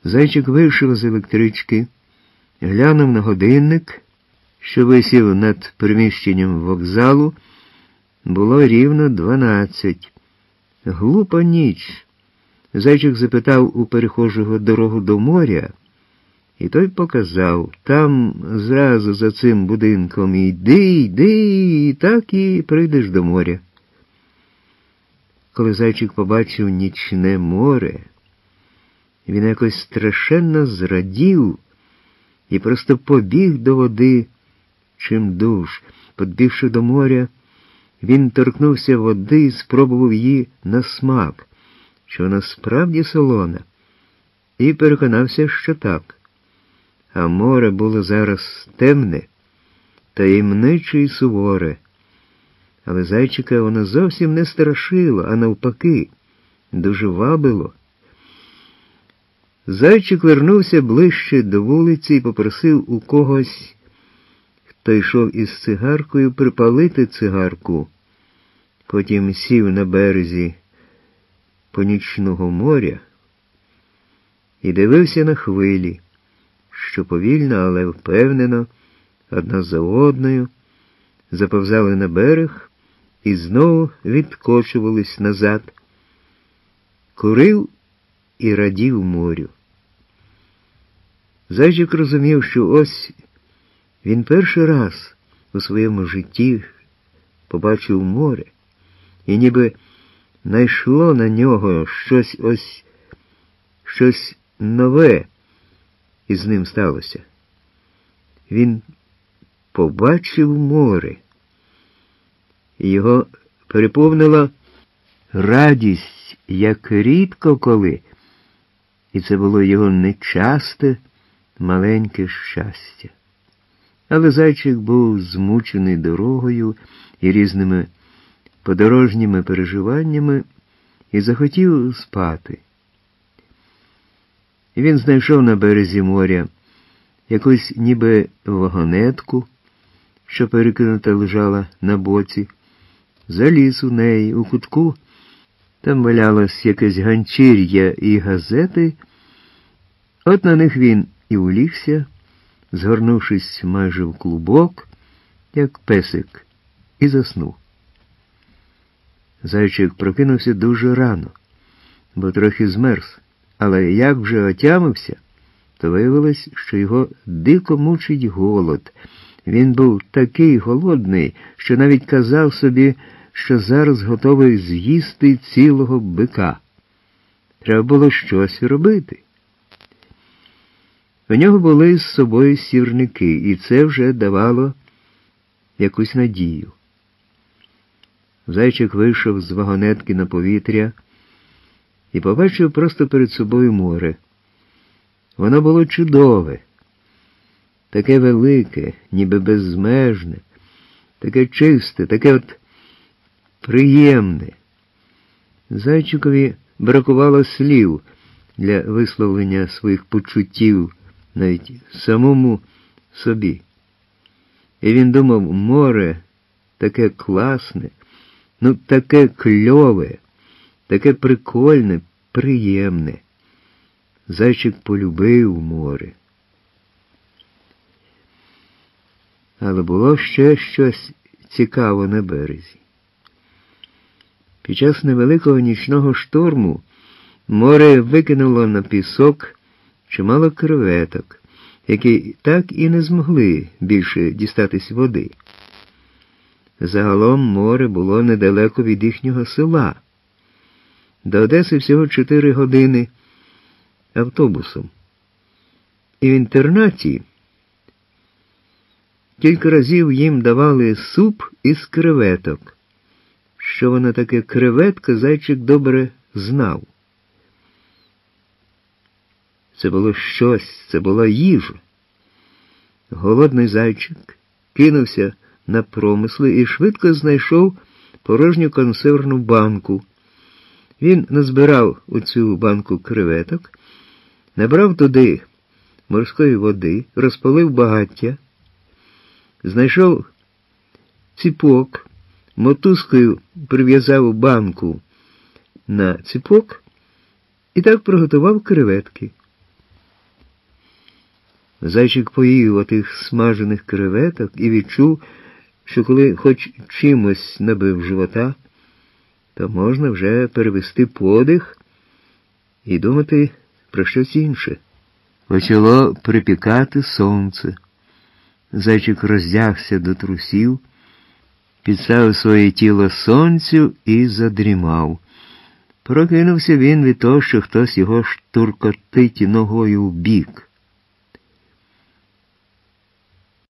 Зайчик вийшов з електрички, глянув на годинник, що висів над приміщенням вокзалу. Було рівно 12. Глупа ніч. Зайчик запитав у перехожого дорогу до моря, і той показав. Там зразу за цим будинком йди, і так і прийдеш до моря. Коли Зайчик побачив нічне море, він якось страшенно зрадів і просто побіг до води, чим дуж. Підбігши до моря, він торкнувся води і спробував її на смак, що вона справді солона, і переконався, що так. А море було зараз темне, таємниче і суворе. Але Зайчика воно зовсім не страшило, а навпаки, дуже вабило. Зайчик вернувся ближче до вулиці і попросив у когось, хто йшов із цигаркою, припалити цигарку. Потім сів на березі понічного моря і дивився на хвилі, що повільно, але впевнено, одна за одною, заповзали на берег і знову відкочувались назад. Курив і радів морю. Зайчик розумів, що ось він перший раз у своєму житті побачив море, і ніби найшло на нього щось нове із ним сталося. Він побачив море, і його переповнила радість, як рідко коли, і це було його нечасте, маленьке щастя. Але Зайчик був змучений дорогою і різними подорожніми переживаннями і захотів спати. І він знайшов на березі моря якусь ніби вагонетку, що перекинута лежала на боці, заліз у неї, у кутку. Там валялось якесь ганчір'я і газети. От на них він і улігся, згорнувшись майже в клубок, як песик, і заснув. Зайчик прокинувся дуже рано, бо трохи змерз, але як вже отямився, то виявилось, що його дико мучить голод. Він був такий голодний, що навіть казав собі, що зараз готовий з'їсти цілого бика. Треба було щось робити. У нього були з собою сірники, і це вже давало якусь надію. Зайчик вийшов з вагонетки на повітря і побачив просто перед собою море. Воно було чудове, таке велике, ніби безмежне, таке чисте, таке от приємне. Зайчикові бракувало слів для висловлення своїх почуттів навіть самому собі. І він думав, море таке класне, таке кльове, таке прикольне, приємне. Зайчик полюбив море. Але було ще щось цікаве на березі. Під час невеликого нічного шторму море викинуло на пісок чимало креветок, які так і не змогли більше дістатись води. Загалом море було недалеко від їхнього села. До Одеси всього 4 години автобусом. І в інтернаті кілька разів їм давали суп із креветок. Що вона таке креветка, Зайчик добре знав. Це було щось, це була їжа. Голодний Зайчик кинувся на промисли і швидко знайшов порожню консервну банку. Він назбирав у цю банку креветок, набрав туди морської води, розпалив багаття, знайшов ціпок, мотузкою прив'язав банку на ціпок і так приготував креветки. Зайчик поїв отих смажених креветок і відчув, що коли хоч чимось набив живота, то можна вже перевести подих і думати про щось інше. Почало припікати сонце. Зайчик роздягся до трусів, підставив своє тіло сонцю і задрімав. Прокинувся він від того, що хтось його штуркотить ногою в бік.